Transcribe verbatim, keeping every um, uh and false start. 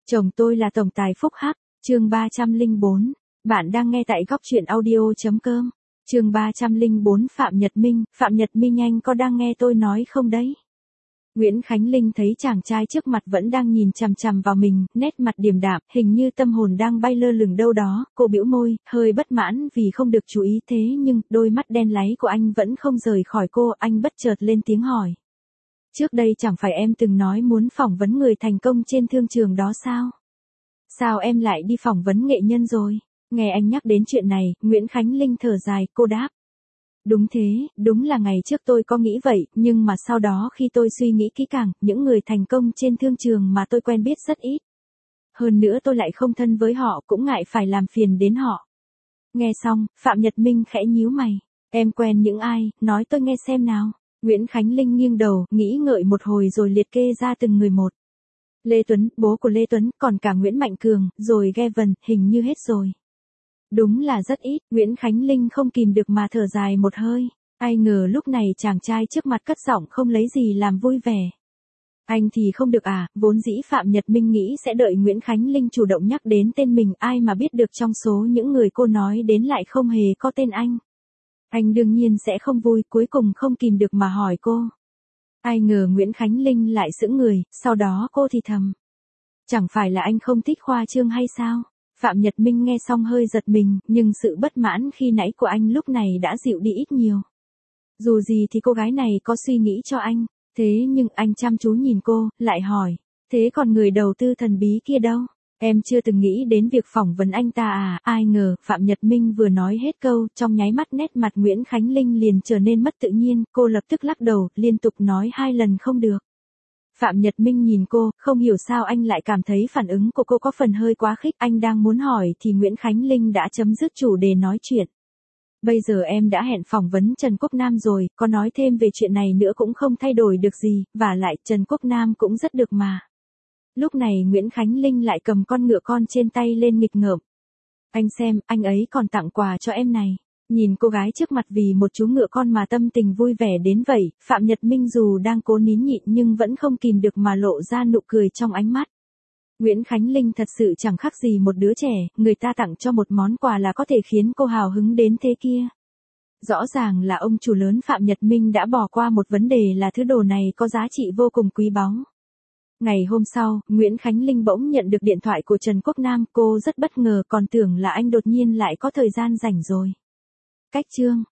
Chồng tôi là tổng tài phúc hắc, chương ba trăm lẻ bốn. Bạn đang nghe tại góc truyện audio.com. Chương ba trăm lẻ bốn Phạm Nhật Minh, Phạm Nhật Minh anh có đang nghe tôi nói không đấy? Nguyễn Khánh Linh thấy chàng trai trước mặt vẫn đang nhìn chằm chằm vào mình, nét mặt điềm đạm, hình như tâm hồn đang bay lơ lửng đâu đó, cô bĩu môi, hơi bất mãn vì không được chú ý thế nhưng, đôi mắt đen láy của anh vẫn không rời khỏi cô, anh bất chợt lên tiếng hỏi. Trước đây chẳng phải em từng nói muốn phỏng vấn người thành công trên thương trường đó sao? Sao em lại đi phỏng vấn nghệ nhân rồi? Nghe anh nhắc đến chuyện này, Nguyễn Khánh Linh thở dài, cô đáp. Đúng thế, đúng là ngày trước tôi có nghĩ vậy, nhưng mà sau đó khi tôi suy nghĩ kỹ càng, những người thành công trên thương trường mà tôi quen biết rất ít. Hơn nữa tôi lại không thân với họ, cũng ngại phải làm phiền đến họ. Nghe xong, Phạm Nhật Minh khẽ nhíu mày. Em quen những ai, nói tôi nghe xem nào. Nguyễn Khánh Linh nghiêng đầu, nghĩ ngợi một hồi rồi liệt kê ra từng người một. Lê Tuấn, bố của Lê Tuấn, còn cả Nguyễn Mạnh Cường, rồi Gavin, hình như hết rồi. Đúng là rất ít, Nguyễn Khánh Linh không kìm được mà thở dài một hơi. Ai ngờ lúc này chàng trai trước mặt cất giọng không lấy gì làm vui vẻ. Anh thì không được à, vốn dĩ Phạm Nhật Minh nghĩ sẽ đợi Nguyễn Khánh Linh chủ động nhắc đến tên mình, ai mà biết được trong số những người cô nói đến lại không hề có tên anh. Anh đương nhiên sẽ không vui, cuối cùng không kìm được mà hỏi cô. Ai ngờ Nguyễn Khánh Linh lại sững người, sau đó cô thì thầm. Chẳng phải là anh không thích khoa trương hay sao? Phạm Nhật Minh nghe xong hơi giật mình, nhưng sự bất mãn khi nãy của anh lúc này đã dịu đi ít nhiều. Dù gì thì cô gái này có suy nghĩ cho anh, thế nhưng anh chăm chú nhìn cô, lại hỏi. Thế còn người đầu tư thần bí kia đâu? Em chưa từng nghĩ đến việc phỏng vấn anh ta à? Ai ngờ, Phạm Nhật Minh vừa nói hết câu, trong nháy mắt nét mặt Nguyễn Khánh Linh liền trở nên mất tự nhiên, cô lập tức lắc đầu, liên tục nói hai lần không được. Phạm Nhật Minh nhìn cô, không hiểu sao anh lại cảm thấy phản ứng của cô có phần hơi quá khích, anh đang muốn hỏi thì Nguyễn Khánh Linh đã chấm dứt chủ đề nói chuyện. Bây giờ em đã hẹn phỏng vấn Trần Quốc Nam rồi, có nói thêm về chuyện này nữa cũng không thay đổi được gì, và lại Trần Quốc Nam cũng rất được mà. Lúc này Nguyễn Khánh Linh lại cầm con ngựa con trên tay lên nghịch ngợm. Anh xem, anh ấy còn tặng quà cho em này. Nhìn cô gái trước mặt vì một chú ngựa con mà tâm tình vui vẻ đến vậy, Phạm Nhật Minh dù đang cố nín nhịn nhưng vẫn không kìm được mà lộ ra nụ cười trong ánh mắt. Nguyễn Khánh Linh thật sự chẳng khác gì một đứa trẻ, người ta tặng cho một món quà là có thể khiến cô hào hứng đến thế kia. Rõ ràng là ông chủ lớn Phạm Nhật Minh đã bỏ qua một vấn đề là thứ đồ này có giá trị vô cùng quý báu. Ngày hôm sau, Nguyễn Khánh Linh bỗng nhận được điện thoại của Trần Quốc Nam, cô rất bất ngờ còn tưởng là anh đột nhiên lại có thời gian rảnh rồi. Cách chương